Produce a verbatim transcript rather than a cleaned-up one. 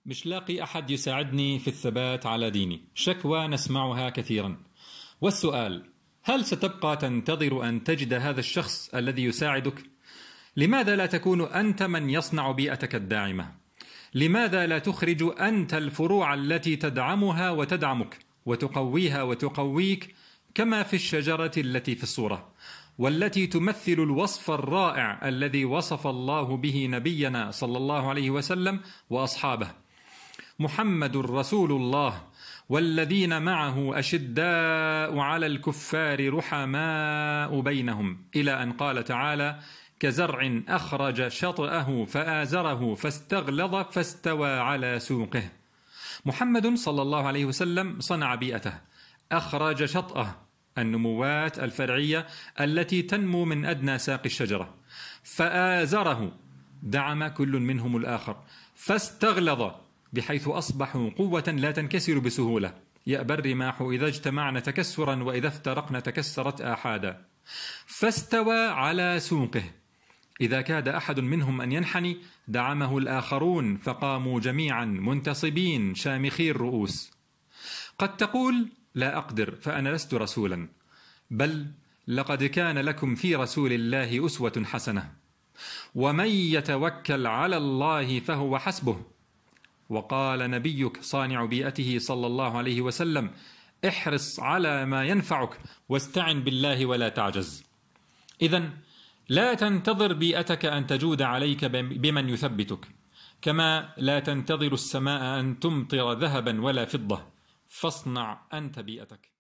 مش لاقي أحد يساعدني في الثبات على ديني. شكوى نسمعها كثيرا، والسؤال: هل ستبقى تنتظر أن تجد هذا الشخص الذي يساعدك؟ لماذا لا تكون أنت من يصنع بيئتك الداعمة؟ لماذا لا تخرج أنت الفروع التي تدعمها وتدعمك وتقويها وتقويك، كما في الشجرة التي في الصورة، والتي تمثل الوصف الرائع الذي وصف الله به نبينا صلى الله عليه وسلم وأصحابه: محمد رسول الله والذين معه أشداء على الكفار رحماء بينهم، إلى أن قال تعالى: كزرع أخرج شطأه فآزره فاستغلظ فاستوى على سوقه. محمد صلى الله عليه وسلم صنع بيئته، أخرج شطأه، النموات الفرعية التي تنمو من أدنى ساق الشجرة، فآزره، دعم كل منهم الآخر، فاستغلظ بحيث أصبحوا قوة لا تنكسر بسهولة، يأبى الرماح إذا اجتمعن تكسرا وإذا افترقن تكسرت آحادا، فاستوى على سوقه، إذا كاد أحد منهم أن ينحني دعمه الآخرون فقاموا جميعا منتصبين شامخي الرؤوس. قد تقول: لا أقدر فأنا لست رسولا، بل لقد كان لكم في رسول الله أسوة حسنة، ومن يتوكل على الله فهو حسبه. وقال نبيك صانع بيئته صلى الله عليه وسلم: احرص على ما ينفعك واستعن بالله ولا تعجز. إذن لا تنتظر بيئتك أن تجود عليك بمن يثبتك، كما لا تنتظر السماء أن تمطر ذهبا ولا فضة، فاصنع أنت بيئتك.